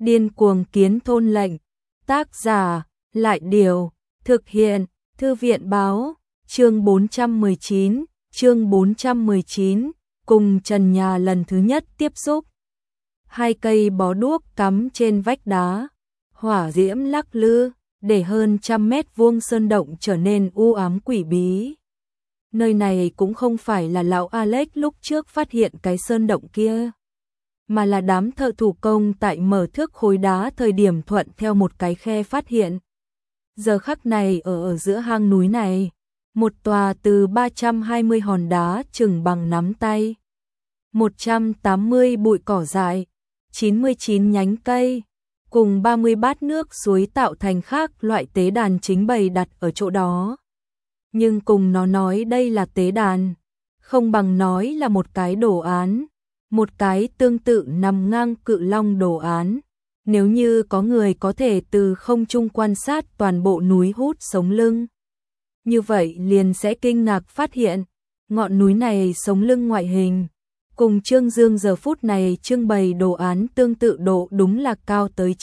Điên cuồng kiến thôn lệnh. Tác giả, Lại Điều. Thực hiện, Thư viện báo. Chương 419, cùng trần nhà lần thứ nhất tiếp xúc. Hai cây bó đuốc cắm trên vách đá, hỏa diễm lắc lư, để hơn 100 mét vuông sơn động trở nên u ám quỷ bí. Nơi này cũng không phải là lão Alex lúc trước phát hiện cái sơn động kia, mà là đám thợ thủ công tại mở thước khối đá thời điểm thuận theo một cái khe phát hiện. Giờ khắc này ở giữa hang núi này, một tòa từ 320 hòn đá chừng bằng nắm tay, 180 bụi cỏ dại, 99 nhánh cây, cùng 30 bát nước suối tạo thành khác loại tế đàn chính bày đặt ở chỗ đó. Nhưng cùng nó nói đây là tế đàn, không bằng nói là một cái đồ án, một cái tương tự nằm ngang cự long đồ án. Nếu như có người có thể từ không trung quan sát toàn bộ núi hút sống lưng, như vậy liền sẽ kinh ngạc phát hiện, ngọn núi này sống lưng ngoại hình, cùng Trương Dương giờ phút này trưng bày đồ án tương tự độ đúng là cao tới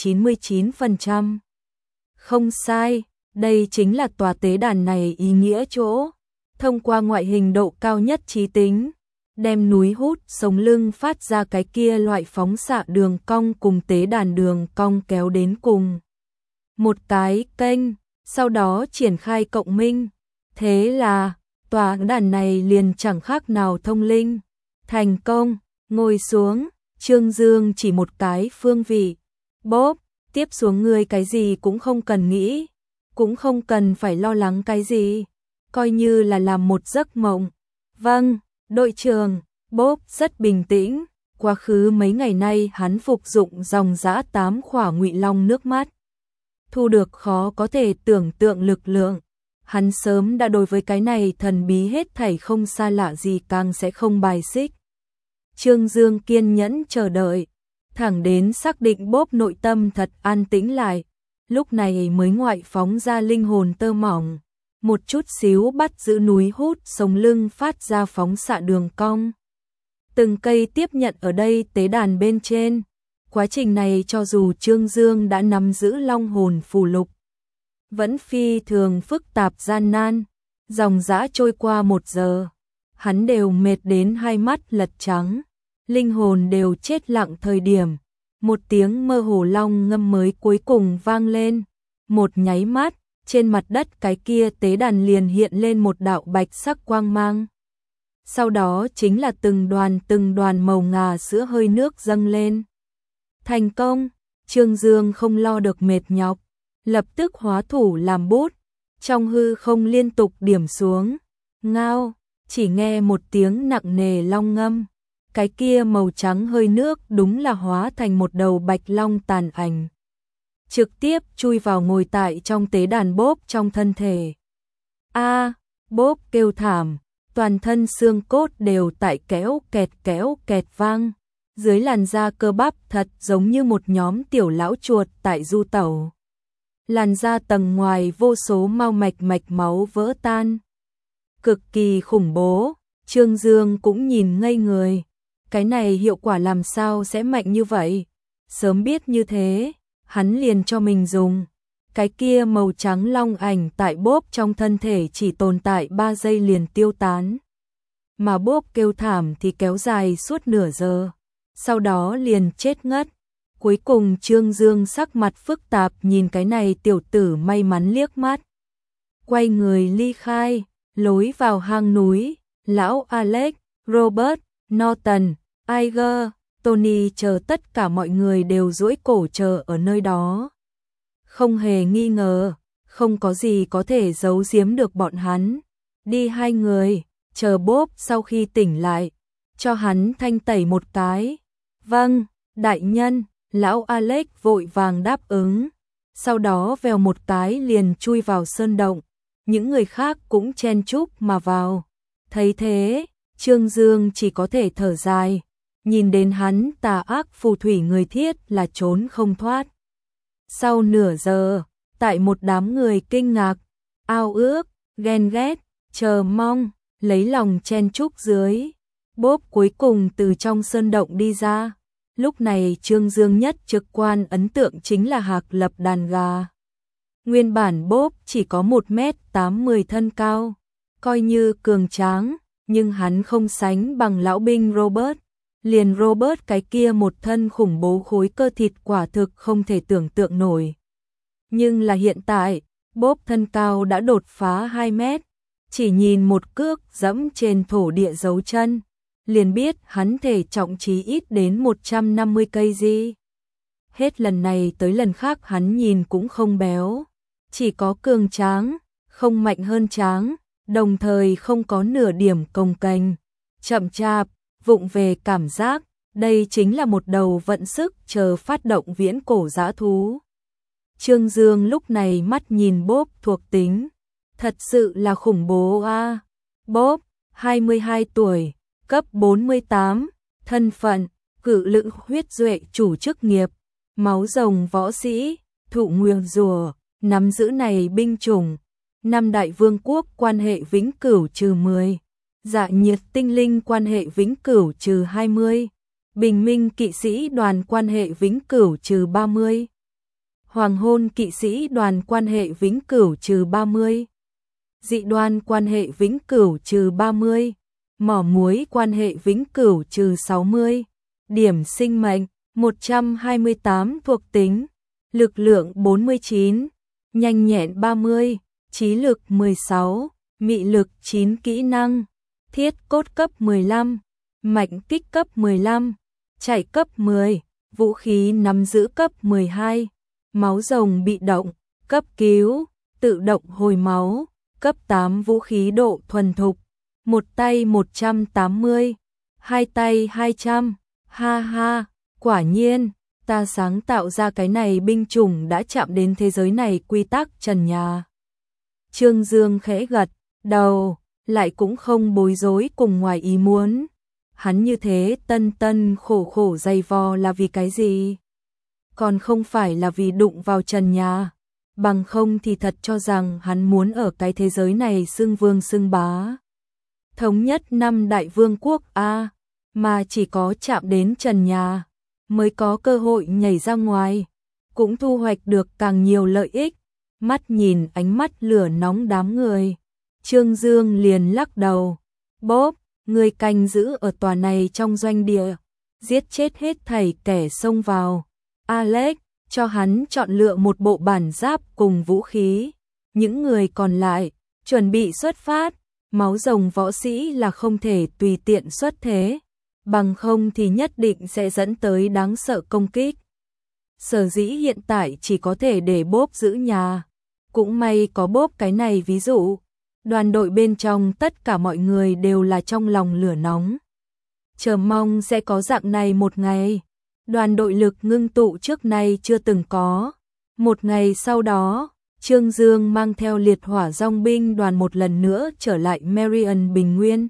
99%. Không sai, đây chính là tòa tế đàn này ý nghĩa chỗ, thông qua ngoại hình độ cao nhất trí tính, đem núi hút sống lưng phát ra cái kia loại phóng xạ đường cong cùng tế đàn đường cong kéo đến cùng một cái kênh, sau đó triển khai cộng minh. Thế là, tòa đàn này liền chẳng khác nào thông linh. Thành công, ngồi xuống, Trương Dương chỉ một cái phương vị. Bốp, tiếp xuống ngươi cái gì cũng không cần nghĩ, cũng không cần phải lo lắng cái gì, coi như là làm một giấc mộng. Vâng, đội trưởng. Bốp rất bình tĩnh, quá khứ mấy ngày nay hắn phục dụng dòng dã 8 khỏa ngụy long nước mắt, thu được khó có thể tưởng tượng lực lượng. Hắn sớm đã đối với cái này thần bí hết thảy không xa lạ gì, càng sẽ không bài xích. Trương Dương kiên nhẫn chờ đợi, thẳng đến xác định Bốp nội tâm thật an tĩnh lại, lúc này mới ngoại phóng ra linh hồn tơ mỏng, một chút xíu bắt giữ núi hút sống lưng phát ra phóng xạ đường cong. Từng cây tiếp nhận ở đây tế đàn bên trên. Quá trình này cho dù Trương Dương đã nắm giữ long hồn phù lục, vẫn phi thường phức tạp gian nan. Dòng dã trôi qua 1 giờ, hắn đều mệt đến hai mắt lật trắng, linh hồn đều chết lặng thời điểm. Một tiếng mơ hồ long ngâm mới cuối cùng vang lên. Một nháy mắt, trên mặt đất cái kia tế đàn liền hiện lên một đạo bạch sắc quang mang. Sau đó chính là từng đoàn màu ngà sữa hơi nước dâng lên. Thành công, Trương Dương không lo được mệt nhọc, lập tức hóa thủ làm bút, trong hư không liên tục điểm xuống. Ngao, chỉ nghe một tiếng nặng nề long ngâm, cái kia màu trắng hơi nước đúng là hóa thành một đầu bạch long tàn ảnh, trực tiếp chui vào ngồi tại trong tế đàn Bốp trong thân thể. A, Bốp kêu thảm, toàn thân xương cốt đều tại kéo kẹt vang, dưới làn da cơ bắp thật giống như một nhóm tiểu lão chuột tại du tẩu. Làn da tầng ngoài vô số mạch máu vỡ tan, cực kỳ khủng bố. Trương Dương cũng nhìn ngây người, cái này hiệu quả làm sao sẽ mạnh như vậy? Sớm biết như thế, hắn liền cho mình dùng. Cái kia màu trắng long ảnh tại Bốp trong thân thể chỉ tồn tại 3 giây liền tiêu tán. Mà Bốp kêu thảm thì kéo dài suốt nửa giờ, sau đó liền chết ngất. Cuối cùng Trương Dương sắc mặt phức tạp nhìn cái này tiểu tử may mắn liếc mắt, quay người ly khai. Lối vào hang núi, lão Alex, Robert, Norton, Iger, Tony chờ tất cả mọi người đều duỗi cổ chờ ở nơi đó. Không hề nghi ngờ, không có gì có thể giấu giếm được bọn hắn. Đi hai người, chờ Bốp sau khi tỉnh lại, cho hắn thanh tẩy một cái. Vâng, đại nhân, lão Alex vội vàng đáp ứng. Sau đó vèo một cái liền chui vào sơn động. Những người khác cũng chen chúc mà vào. Thấy thế, Trương Dương chỉ có thể thở dài. Nhìn đến hắn tà ác phù thủy người thiết là trốn không thoát. Sau nửa giờ, tại một đám người kinh ngạc, ao ước, ghen ghét, chờ mong, lấy lòng chen chúc dưới, Bốp cuối cùng từ trong sơn động đi ra. Lúc này Trương Dương nhất trực quan ấn tượng chính là Hạc Lập đàn gà. Nguyên bản Bob chỉ có 1m80 thân cao, coi như cường tráng, nhưng hắn không sánh bằng lão binh Robert. Liền Robert cái kia một thân khủng bố khối cơ thịt quả thực không thể tưởng tượng nổi. Nhưng là hiện tại, Bob thân cao đã đột phá 2 mét, chỉ nhìn một cước dẫm trên thổ địa dấu chân, liền biết hắn thể trọng chí ít đến 150 kg. Hết lần này tới lần khác hắn nhìn cũng không béo, chỉ có cường tráng, không mạnh hơn tráng, đồng thời không có nửa điểm cồng kềnh, chậm chạp, vụng về cảm giác, đây chính là một đầu vận sức chờ phát động viễn cổ dã thú. Trương Dương lúc này mắt nhìn Bob thuộc tính, thật sự là khủng bố a. Bob, 22 tuổi, cấp 48, thân phận, cự lữ huyết duệ chủ chức nghiệp, máu rồng võ sĩ, thụ nguyên rùa, nắm giữ này binh chủng, 5 đại vương quốc quan hệ vĩnh cửu trừ 10, dạ nhiệt tinh linh quan hệ vĩnh cửu trừ 20, bình minh kỵ sĩ đoàn quan hệ vĩnh cửu trừ 30, hoàng hôn kỵ sĩ đoàn quan hệ vĩnh cửu trừ 30, dị đoan quan hệ vĩnh cửu trừ 30, mỏ muối quan hệ vĩnh cửu trừ 60, điểm sinh mệnh 128 thuộc tính, lực lượng 49, nhanh nhẹn 30, trí lực 16, mị lực 9 kỹ năng, thiết cốt cấp 15, mạnh kích cấp 15, chạy cấp 10, vũ khí nắm giữ cấp 12, máu rồng bị động, cấp cứu, tự động hồi máu, cấp 8 vũ khí độ thuần thục, một tay 180, hai tay 200, ha ha, quả nhiên, ta sáng tạo ra cái này binh chủng đã chạm đến thế giới này quy tắc trần nhà. Trương Dương khẽ gật đầu, lại cũng không bối rối cùng ngoài ý muốn. Hắn như thế tân tân khổ khổ dày vò là vì cái gì? Còn không phải là vì đụng vào trần nhà, bằng không thì thật cho rằng hắn muốn ở cái thế giới này xưng vương xưng bá. Thống nhất 5 đại vương quốc A, mà chỉ có chạm đến trần nhà, mới có cơ hội nhảy ra ngoài, cũng thu hoạch được càng nhiều lợi ích. Mắt nhìn ánh mắt lửa nóng đám người, Trương Dương liền lắc đầu. Bob, người canh giữ ở tòa này trong doanh địa, giết chết hết thảy kẻ xông vào. Alex, cho hắn chọn lựa một bộ bản giáp cùng vũ khí. Những người còn lại, chuẩn bị xuất phát. Máu rồng võ sĩ là không thể tùy tiện xuất thế, bằng không thì nhất định sẽ dẫn tới đáng sợ công kích. Sở dĩ hiện tại chỉ có thể để Bob giữ nhà. Cũng may có Bob cái này ví dụ. Đoàn đội bên trong tất cả mọi người đều là trong lòng lửa nóng. Chờ mong sẽ có dạng này một ngày. Đoàn đội lực ngưng tụ trước nay chưa từng có. Một ngày sau đó, Trương Dương mang theo liệt hỏa dòng binh đoàn một lần nữa trở lại Marion Bình Nguyên.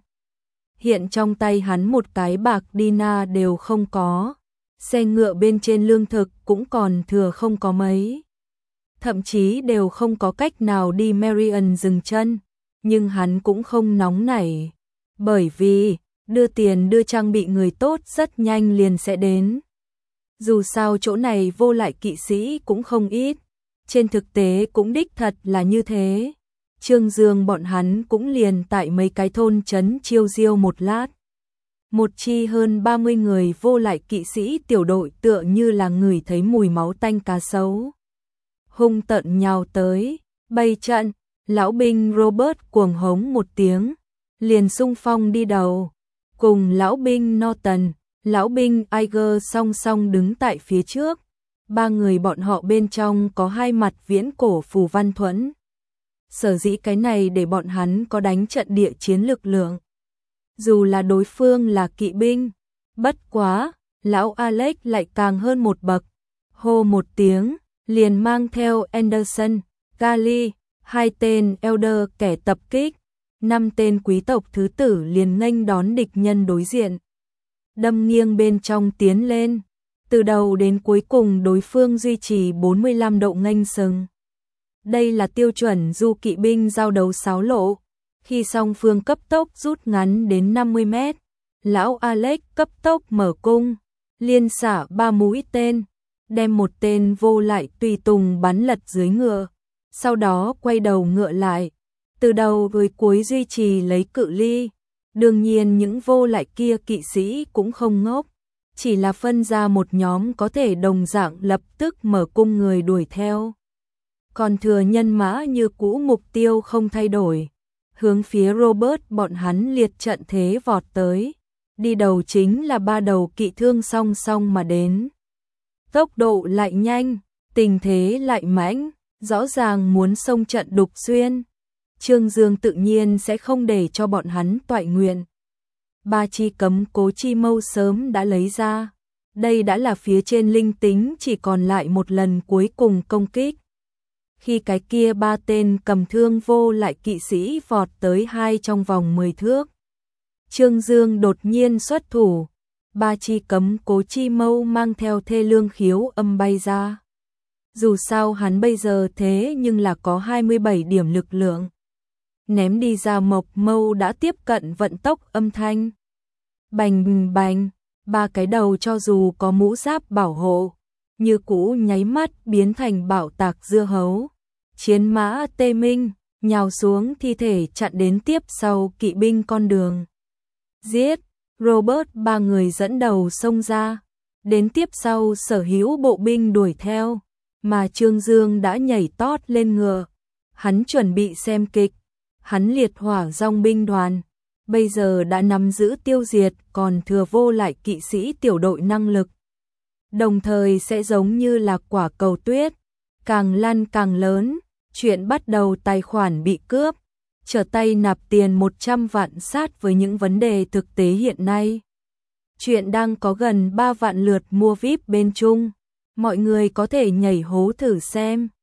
Hiện trong tay hắn một cái bạc Dina đều không có. Xe ngựa bên trên lương thực cũng còn thừa không có mấy. Thậm chí đều không có cách nào đi Marion dừng chân. Nhưng hắn cũng không nóng nảy. Bởi vì, đưa tiền đưa trang bị người tốt rất nhanh liền sẽ đến. Dù sao chỗ này vô lại kỵ sĩ cũng không ít. Trên thực tế cũng đích thật là như thế. Trương Dương bọn hắn cũng liền tại mấy cái thôn trấn chiêu diêu một lát. Một chi hơn 30 người vô lại kỵ sĩ tiểu đội tựa như là ngửi thấy mùi máu tanh cá sấu. Hung tợn nhào tới, bày trận, lão binh Robert cuồng hống một tiếng, liền xung phong đi đầu. Cùng lão binh Norton, lão binh Iger song song đứng tại phía trước. Ba người bọn họ bên trong có hai mặt viễn cổ phù văn thuẫn. Sở dĩ cái này để bọn hắn có đánh trận địa chiến lực lượng. Dù là đối phương là kỵ binh, bất quá, lão Alex lại càng hơn một bậc. Hô một tiếng, liền mang theo Anderson, Gali, hai tên Elder kẻ tập kích, 5 tên quý tộc thứ tử liền nghênh đón địch nhân đối diện. Đâm nghiêng bên trong tiến lên. Từ đầu đến cuối cùng đối phương duy trì 45 độ nghênh sừng. Đây là tiêu chuẩn du kỵ binh giao đấu sáo lộ. Khi song phương cấp tốc rút ngắn đến 50 mét, lão Alex cấp tốc mở cung, liên xả 3 mũi tên, đem một tên vô lại tùy tùng bắn lật dưới ngựa, sau đó quay đầu ngựa lại, từ đầu với cuối duy trì lấy cự ly. Đương nhiên những vô lại kia kỵ sĩ cũng không ngốc, chỉ là phân ra một nhóm có thể đồng dạng lập tức mở cung người đuổi theo. Còn thừa nhân mã như cũ mục tiêu không thay đổi, hướng phía Robert bọn hắn liệt trận thế vọt tới. Đi đầu chính là 3 đầu kỵ thương song song mà đến. Tốc độ lại nhanh, tình thế lại mãnh, rõ ràng muốn xông trận đục xuyên. Trương Dương tự nhiên sẽ không để cho bọn hắn toại nguyện. 3 chi cấm cố chi mâu sớm đã lấy ra. Đây đã là phía trên linh tính chỉ còn lại một lần cuối cùng công kích. Khi cái kia 3 tên cầm thương vô lại kỵ sĩ vọt tới 2 trong vòng 10 thước. Trương Dương đột nhiên xuất thủ. 3 chi cấm cố chi mâu mang theo thê lương khiếu âm bay ra. Dù sao hắn bây giờ thế nhưng là có 27 điểm lực lượng. Ném đi ra mộc mâu đã tiếp cận vận tốc âm thanh. Bành bành, 3 cái đầu cho dù có mũ giáp bảo hộ, như cũ nháy mắt biến thành bạo tạc dưa hấu. Chiến mã tê minh, nhào xuống thi thể chặn đến tiếp sau kỵ binh con đường. Giết, Robert 3 người dẫn đầu xông ra, đến tiếp sau sở hữu bộ binh đuổi theo, mà Trương Dương đã nhảy tót lên ngựa. Hắn chuẩn bị xem kịch, hắn liệt hỏa dòng binh đoàn, bây giờ đã nắm giữ tiêu diệt còn thừa vô lại kỵ sĩ tiểu đội năng lực. Đồng thời sẽ giống như là quả cầu tuyết, càng lăn càng lớn, chuyện bắt đầu tài khoản bị cướp, trở tay nạp tiền 100 vạn sát với những vấn đề thực tế hiện nay. Chuyện đang có gần 3 vạn lượt mua VIP bên Trung, mọi người có thể nhảy hố thử xem.